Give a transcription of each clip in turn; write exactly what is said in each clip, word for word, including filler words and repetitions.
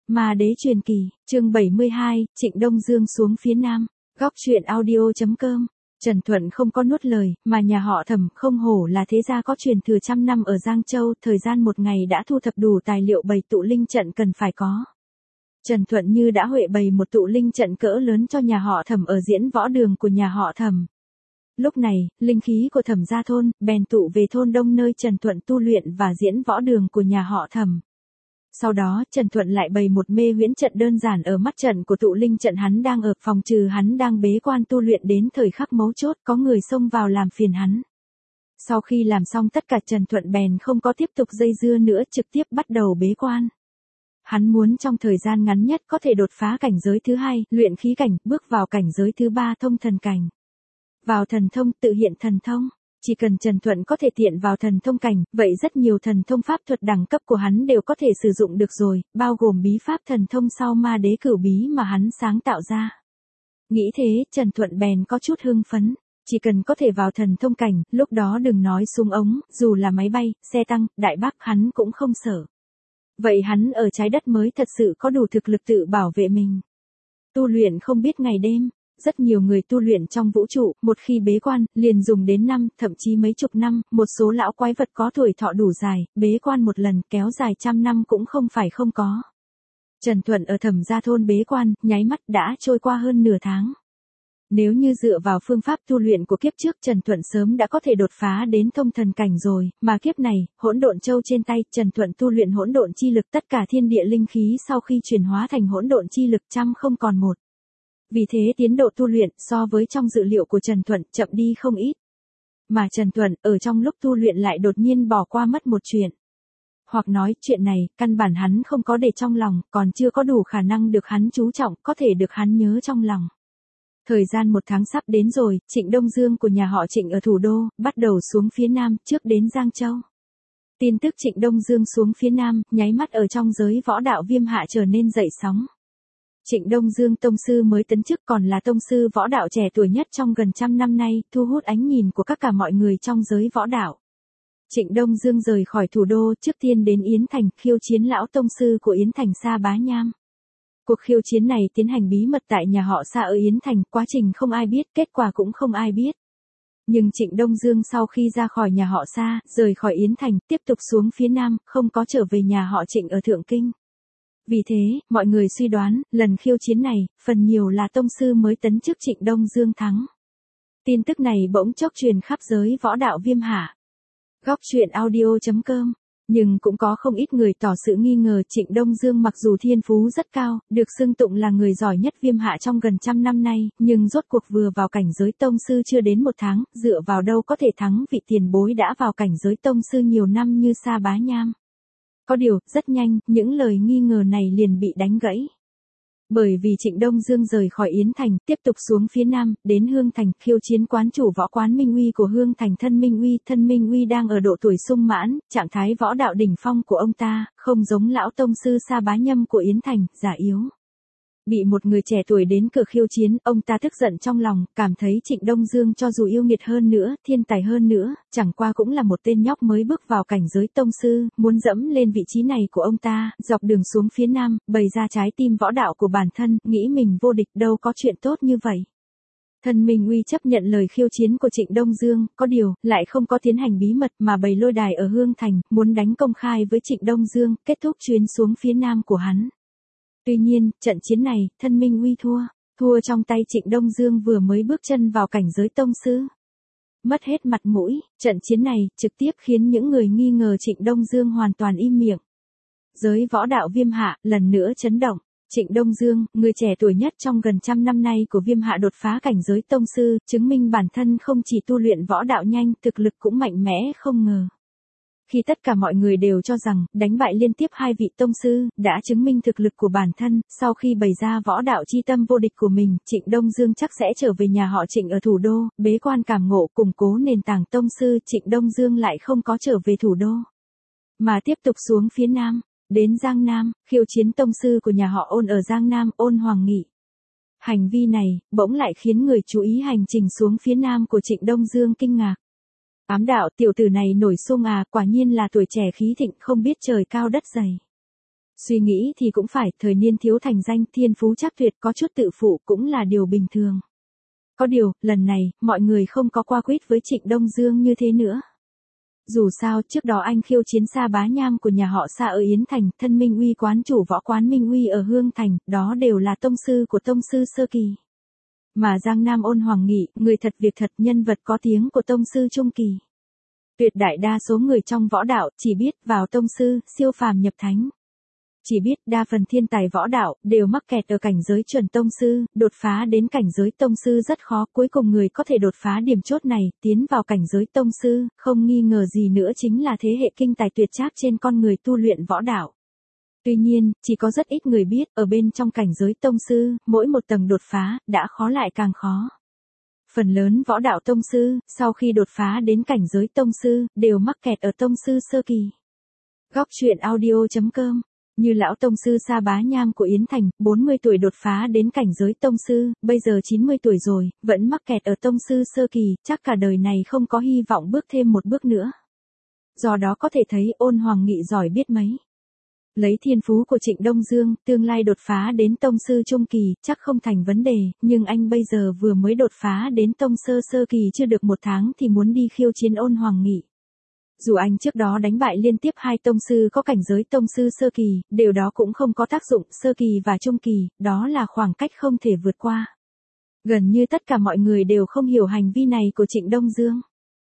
Ma đế truyền kỳ, chương bảy mươi hai, Trịnh Đông Dương xuống phía Nam, góc truyện audio chấm com. Trần Thuận không có nuốt lời, mà nhà họ Thẩm không hổ là thế gia có truyền thừa trăm năm ở Giang Châu, thời gian một ngày đã thu thập đủ tài liệu bày tụ linh trận cần phải có. Trần Thuận như đã huệ bày một tụ linh trận cỡ lớn cho nhà họ Thẩm ở diễn võ đường của nhà họ Thẩm. Lúc này, linh khí của Thẩm gia thôn, bèn tụ về thôn đông nơi Trần Thuận tu luyện và diễn võ đường của nhà họ Thẩm. Sau đó, Trần Thuận lại bày một mê huyễn trận đơn giản ở mắt trận của tụ linh trận hắn đang ở phòng trừ hắn đang bế quan tu luyện đến thời khắc mấu chốt có người xông vào làm phiền hắn. Sau khi làm xong tất cả Trần Thuận bèn không có tiếp tục dây dưa nữa trực tiếp bắt đầu bế quan. Hắn muốn trong thời gian ngắn nhất có thể đột phá cảnh giới thứ hai, luyện khí cảnh, bước vào cảnh giới thứ ba thông thần cảnh. Vào thần thông, tự hiện thần thông. Chỉ cần Trần Thuận có thể tiện vào thần thông cảnh, vậy rất nhiều thần thông pháp thuật đẳng cấp của hắn đều có thể sử dụng được rồi, bao gồm bí pháp thần thông sau ma đế cửu bí mà hắn sáng tạo ra. Nghĩ thế, Trần Thuận bèn có chút hưng phấn. Chỉ cần có thể vào thần thông cảnh, lúc đó đừng nói súng ống, dù là máy bay, xe tăng, đại bác hắn cũng không sợ. Vậy hắn ở trái đất mới thật sự có đủ thực lực tự bảo vệ mình. Tu luyện không biết ngày đêm. Rất nhiều người tu luyện trong vũ trụ, một khi bế quan, liền dùng đến năm, thậm chí mấy chục năm, một số lão quái vật có tuổi thọ đủ dài, bế quan một lần, kéo dài trăm năm cũng không phải không có. Trần Thuận ở Thẩm gia thôn bế quan, nháy mắt đã trôi qua hơn nửa tháng. Nếu như dựa vào phương pháp tu luyện của kiếp trước Trần Thuận sớm đã có thể đột phá đến thông thần cảnh rồi, mà kiếp này, hỗn độn châu trên tay, Trần Thuận tu luyện hỗn độn chi lực tất cả thiên địa linh khí sau khi chuyển hóa thành hỗn độn chi lực trăm không còn một. Vì thế tiến độ tu luyện so với trong dự liệu của Trần Thuận chậm đi không ít. Mà Trần Thuận ở trong lúc tu luyện lại đột nhiên bỏ qua mất một chuyện. Hoặc nói chuyện này, căn bản hắn không có để trong lòng, còn chưa có đủ khả năng được hắn chú trọng, có thể được hắn nhớ trong lòng. Thời gian một tháng sắp đến rồi, Trịnh Đông Dương của nhà họ Trịnh ở thủ đô, bắt đầu xuống phía Nam, trước đến Giang Châu. Tin tức Trịnh Đông Dương xuống phía Nam, nháy mắt ở trong giới võ đạo Viêm Hạ trở nên dậy sóng. Trịnh Đông Dương tông sư mới tấn chức còn là tông sư võ đạo trẻ tuổi nhất trong gần trăm năm nay, thu hút ánh nhìn của các cả mọi người trong giới võ đạo. Trịnh Đông Dương rời khỏi thủ đô trước tiên đến Yến Thành khiêu chiến lão tông sư của Yến Thành Sa Bá Nham. Cuộc khiêu chiến này tiến hành bí mật tại nhà họ Sa ở Yến Thành, quá trình không ai biết, kết quả cũng không ai biết. Nhưng Trịnh Đông Dương sau khi ra khỏi nhà họ Sa, rời khỏi Yến Thành, tiếp tục xuống phía Nam, không có trở về nhà họ Trịnh ở Thượng Kinh. Vì thế, mọi người suy đoán, lần khiêu chiến này, phần nhiều là tông sư mới tấn chức Trịnh Đông Dương thắng. Tin tức này bỗng chốc truyền khắp giới võ đạo Viêm Hạ. Góc truyện audio chấm com. Nhưng cũng có không ít người tỏ sự nghi ngờ Trịnh Đông Dương mặc dù thiên phú rất cao, được xưng tụng là người giỏi nhất Viêm Hạ trong gần trăm năm nay, nhưng rốt cuộc vừa vào cảnh giới tông sư chưa đến một tháng, dựa vào đâu có thể thắng vị tiền bối đã vào cảnh giới tông sư nhiều năm như Sa Bá Nham. Có điều, rất nhanh, những lời nghi ngờ này liền bị đánh gãy. Bởi vì Trịnh Đông Dương rời khỏi Yến Thành, tiếp tục xuống phía Nam, đến Hương Thành, khiêu chiến quán chủ võ quán Minh Uy của Hương Thành thân Minh Uy. Thân Minh Uy đang ở độ tuổi sung mãn, trạng thái võ đạo đỉnh phong của ông ta, không giống lão tông sư Sa Bá Nhâm của Yến Thành, già yếu. Bị một người trẻ tuổi đến cửa khiêu chiến, ông ta tức giận trong lòng, cảm thấy Trịnh Đông Dương cho dù yêu nghiệt hơn nữa, thiên tài hơn nữa, chẳng qua cũng là một tên nhóc mới bước vào cảnh giới tông sư, muốn dẫm lên vị trí này của ông ta, dọc đường xuống phía Nam, bày ra trái tim võ đạo của bản thân, nghĩ mình vô địch đâu có chuyện tốt như vậy. Thân Minh Uy chấp nhận lời khiêu chiến của Trịnh Đông Dương, có điều, lại không có tiến hành bí mật mà bày lôi đài ở Hương Thành, muốn đánh công khai với Trịnh Đông Dương, kết thúc chuyến xuống phía Nam của hắn. Tuy nhiên, trận chiến này, thân Minh Uy thua, thua trong tay Trịnh Đông Dương vừa mới bước chân vào cảnh giới tông sư. Mất hết mặt mũi, trận chiến này, trực tiếp khiến những người nghi ngờ Trịnh Đông Dương hoàn toàn im miệng. Giới võ đạo Viêm Hạ, lần nữa chấn động. Trịnh Đông Dương, người trẻ tuổi nhất trong gần trăm năm nay của Viêm Hạ đột phá cảnh giới tông sư, chứng minh bản thân không chỉ tu luyện võ đạo nhanh, thực lực cũng mạnh mẽ không ngờ. Khi tất cả mọi người đều cho rằng, đánh bại liên tiếp hai vị tông sư, đã chứng minh thực lực của bản thân, sau khi bày ra võ đạo chi tâm vô địch của mình, Trịnh Đông Dương chắc sẽ trở về nhà họ Trịnh ở thủ đô, bế quan cảm ngộ, củng cố nền tảng tông sư. Trịnh Đông Dương lại không có trở về thủ đô, mà tiếp tục xuống phía Nam, đến Giang Nam, khiêu chiến tông sư của nhà họ Ôn ở Giang Nam, Ôn Hoàng Nghị. Hành vi này, bỗng lại khiến người chú ý hành trình xuống phía Nam của Trịnh Đông Dương kinh ngạc. Ám đạo, tiểu tử này nổi xung à, quả nhiên là tuổi trẻ khí thịnh không biết trời cao đất dày. Suy nghĩ thì cũng phải, thời niên thiếu thành danh, thiên phú chắc tuyệt, có chút tự phụ cũng là điều bình thường. Có điều, lần này, mọi người không có qua quýt với Trịnh Đông Dương như thế nữa. Dù sao, trước đó anh khiêu chiến Sa Bá Nham của nhà họ Sa ở Yến Thành, thân Minh Uy quán chủ võ quán Minh Uy ở Hương Thành, đó đều là tông sư của tông sư sơ kỳ. Mà Giang Nam Ôn Hoàng Nghị, người thật việc thật, nhân vật có tiếng của tông sư trung kỳ. Tuyệt đại đa số người trong võ đạo chỉ biết vào tông sư, siêu phàm nhập thánh. Chỉ biết đa phần thiên tài võ đạo đều mắc kẹt ở cảnh giới chuẩn tông sư, đột phá đến cảnh giới tông sư rất khó, cuối cùng người có thể đột phá điểm chốt này, tiến vào cảnh giới tông sư, không nghi ngờ gì nữa chính là thế hệ kinh tài tuyệt trác trên con người tu luyện võ đạo. Tuy nhiên, chỉ có rất ít người biết, ở bên trong cảnh giới tông sư, mỗi một tầng đột phá, đã khó lại càng khó. Phần lớn võ đạo tông sư, sau khi đột phá đến cảnh giới tông sư, đều mắc kẹt ở tông sư sơ kỳ. Góc truyện audio chấm com. Như lão tông sư Sa Bá Nham của Yến Thành, bốn mươi tuổi đột phá đến cảnh giới tông sư, bây giờ chín mươi tuổi rồi, vẫn mắc kẹt ở tông sư sơ kỳ, chắc cả đời này không có hy vọng bước thêm một bước nữa. Do đó có thể thấy Ôn Hoàng Nghị giỏi biết mấy. Lấy thiên phú của Trịnh Đông Dương, tương lai đột phá đến tông sư trung kỳ, chắc không thành vấn đề, nhưng anh bây giờ vừa mới đột phá đến tông sơ sơ kỳ chưa được một tháng thì muốn đi khiêu chiến Ôn Hoàng Nghị. Dù anh trước đó đánh bại liên tiếp hai tông sư có cảnh giới tông sư sơ kỳ, điều đó cũng không có tác dụng, sơ kỳ và trung kỳ, đó là khoảng cách không thể vượt qua. Gần như tất cả mọi người đều không hiểu hành vi này của Trịnh Đông Dương.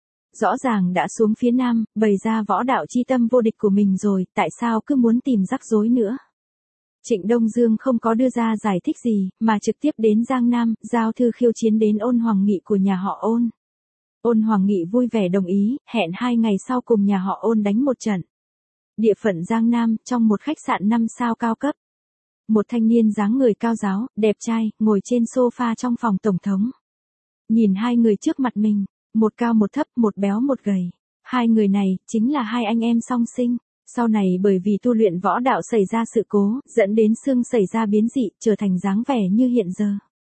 Rõ ràng đã xuống phía Nam, bày ra võ đạo chi tâm vô địch của mình rồi, tại sao cứ muốn tìm rắc rối nữa? Trịnh Đông Dương không có đưa ra giải thích gì, mà trực tiếp đến Giang Nam, giao thư khiêu chiến đến Ôn Hoàng Nghị của nhà họ Ôn. Ôn Hoàng Nghị vui vẻ đồng ý, hẹn hai ngày sau cùng nhà họ Ôn đánh một trận. Địa phận Giang Nam, trong một khách sạn năm sao cao cấp. Một thanh niên dáng người cao ráo, đẹp trai, ngồi trên sofa trong phòng tổng thống. Nhìn hai người trước mặt mình, một cao một thấp, một béo một gầy. Hai người này, chính là hai anh em song sinh. Sau này bởi vì tu luyện võ đạo xảy ra sự cố, dẫn đến xương xảy ra biến dị, trở thành dáng vẻ như hiện giờ.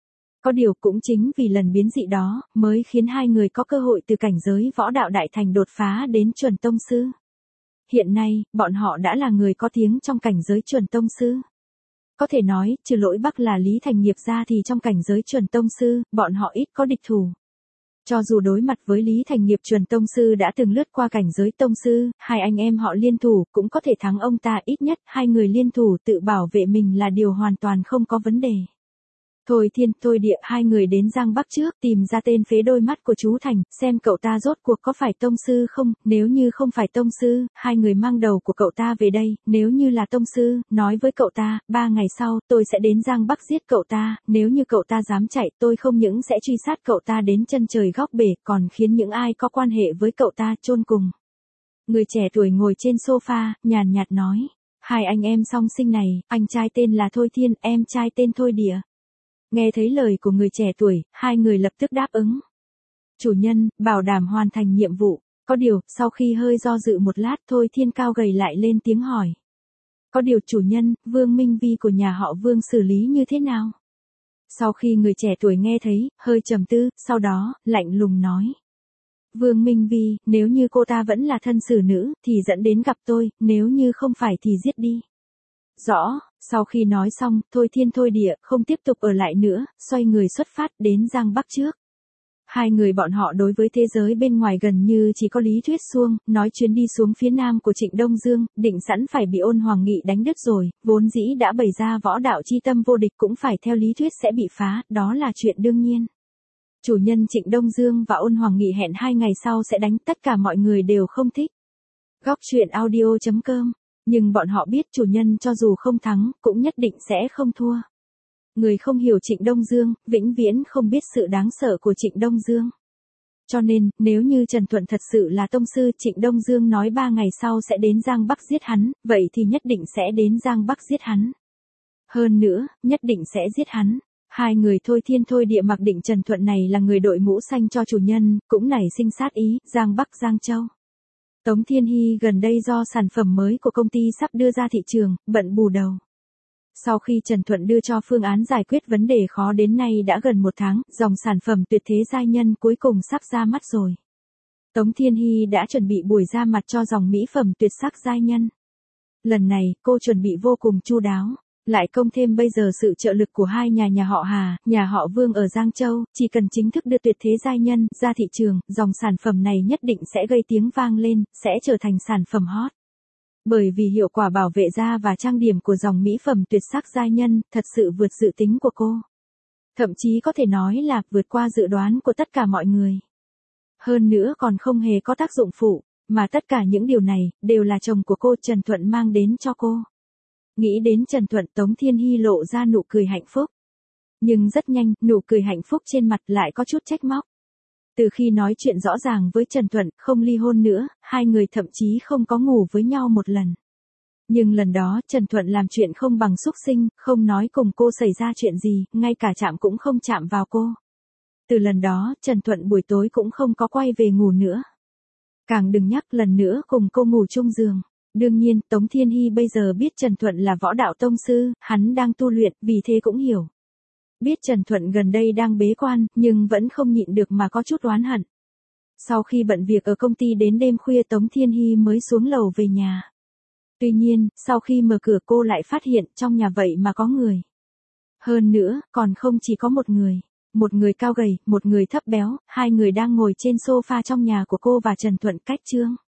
Có điều cũng chính vì lần biến dị đó, mới khiến hai người có cơ hội từ cảnh giới võ đạo đại thành đột phá đến chuẩn tông sư. Hiện nay, bọn họ đã là người có tiếng trong cảnh giới chuẩn tông sư. Có thể nói, trừ lỗi Bắc là Lý Thành Nghiệp ra thì trong cảnh giới chuẩn tông sư, bọn họ ít có địch thủ. Cho dù đối mặt với Lý Thành Nghiệp chuẩn tông sư đã từng lướt qua cảnh giới tông sư, hai anh em họ liên thủ cũng có thể thắng ông ta, ít nhất hai người liên thủ tự bảo vệ mình là điều hoàn toàn không có vấn đề. Thôi Thiên, Thôi Địa, hai người đến Giang Bắc trước, tìm ra tên phế đôi mắt của chú Thành, xem cậu ta rốt cuộc có phải tông sư không, nếu như không phải tông sư, hai người mang đầu của cậu ta về đây, nếu như là tông sư, nói với cậu ta, ba ngày sau, tôi sẽ đến Giang Bắc giết cậu ta, nếu như cậu ta dám chạy, tôi không những sẽ truy sát cậu ta đến chân trời góc bể, còn khiến những ai có quan hệ với cậu ta chôn cùng. Người trẻ tuổi ngồi trên sofa, nhàn nhạt nói, hai anh em song sinh này, anh trai tên là Thôi Thiên, em trai tên Thôi Địa. Nghe thấy lời của người trẻ tuổi, hai người lập tức đáp ứng. Chủ nhân, bảo đảm hoàn thành nhiệm vụ. Có điều, sau khi hơi do dự một lát, Thôi Thiên cao gầy lại lên tiếng hỏi. Có điều chủ nhân, Vương Minh Vi của nhà họ Vương xử lý như thế nào? Sau khi người trẻ tuổi nghe thấy, hơi trầm tư, sau đó, lạnh lùng nói. Vương Minh Vi, nếu như cô ta vẫn là thân xử nữ, thì dẫn đến gặp tôi, nếu như không phải thì giết đi. Rõ, sau khi nói xong, Thôi Thiên Thôi Địa không tiếp tục ở lại nữa, xoay người xuất phát đến Giang Bắc trước. Hai người bọn họ đối với thế giới bên ngoài gần như chỉ có lý thuyết suông, nói chuyến đi xuống phía nam của Trịnh Đông Dương, định sẵn phải bị Ôn Hoàng Nghị đánh đứt rồi, vốn dĩ đã bày ra võ đạo chi tâm vô địch cũng phải theo lý thuyết sẽ bị phá, đó là chuyện đương nhiên. Chủ nhân Trịnh Đông Dương và Ôn Hoàng Nghị hẹn hai ngày sau sẽ đánh, tất cả mọi người đều không thích. Góc truyện audio chấm com. Nhưng bọn họ biết chủ nhân cho dù không thắng, cũng nhất định sẽ không thua. Người không hiểu Trịnh Đông Dương, vĩnh viễn không biết sự đáng sợ của Trịnh Đông Dương. Cho nên, nếu như Trần Thuận thật sự là tông sư, Trịnh Đông Dương nói ba ngày sau sẽ đến Giang Bắc giết hắn, vậy thì nhất định sẽ đến Giang Bắc giết hắn. Hơn nữa, nhất định sẽ giết hắn. Hai người Thôi Thiên Thôi Địa mặc định Trần Thuận này là người đội mũ xanh cho chủ nhân, cũng nảy sinh sát ý, Giang Bắc Giang Châu. Tống Thiên Hy gần đây do sản phẩm mới của công ty sắp đưa ra thị trường, bận bù đầu. Sau khi Trần Thuận đưa cho phương án giải quyết vấn đề khó đến nay đã gần một tháng, dòng sản phẩm tuyệt thế giai nhân cuối cùng sắp ra mắt rồi. Tống Thiên Hy đã chuẩn bị buổi ra mặt cho dòng mỹ phẩm tuyệt sắc giai nhân. Lần này, cô chuẩn bị vô cùng chu đáo. Lại công thêm bây giờ sự trợ lực của hai nhà nhà họ Hà, nhà họ Vương ở Giang Châu, chỉ cần chính thức đưa tuyệt thế giai nhân ra thị trường, dòng sản phẩm này nhất định sẽ gây tiếng vang lên, sẽ trở thành sản phẩm hot. Bởi vì hiệu quả bảo vệ da và trang điểm của dòng mỹ phẩm tuyệt sắc giai nhân, thật sự vượt dự tính của cô. Thậm chí có thể nói là vượt qua dự đoán của tất cả mọi người. Hơn nữa còn không hề có tác dụng phụ, mà tất cả những điều này, đều là chồng của cô Trần Thuận mang đến cho cô. Nghĩ đến Trần Thuận, Tống Thiên Hy lộ ra nụ cười hạnh phúc. Nhưng rất nhanh, nụ cười hạnh phúc trên mặt lại có chút trách móc. Từ khi nói chuyện rõ ràng với Trần Thuận, không ly hôn nữa, hai người thậm chí không có ngủ với nhau một lần. Nhưng lần đó, Trần Thuận làm chuyện không bằng xúc sinh, không nói cùng cô xảy ra chuyện gì, ngay cả chạm cũng không chạm vào cô. Từ lần đó, Trần Thuận buổi tối cũng không có quay về ngủ nữa. Càng đừng nhắc lần nữa cùng cô ngủ chung giường. Đương nhiên, Tống Thiên Hy bây giờ biết Trần Thuận là võ đạo tông sư, hắn đang tu luyện, vì thế cũng hiểu. Biết Trần Thuận gần đây đang bế quan, nhưng vẫn không nhịn được mà có chút oán hận. Sau khi bận việc ở công ty đến đêm khuya Tống Thiên Hy mới xuống lầu về nhà. Tuy nhiên, sau khi mở cửa cô lại phát hiện trong nhà vậy mà có người. Hơn nữa, còn không chỉ có một người. Một người cao gầy, một người thấp béo, hai người đang ngồi trên sofa trong nhà của cô và Trần Thuận cách trương.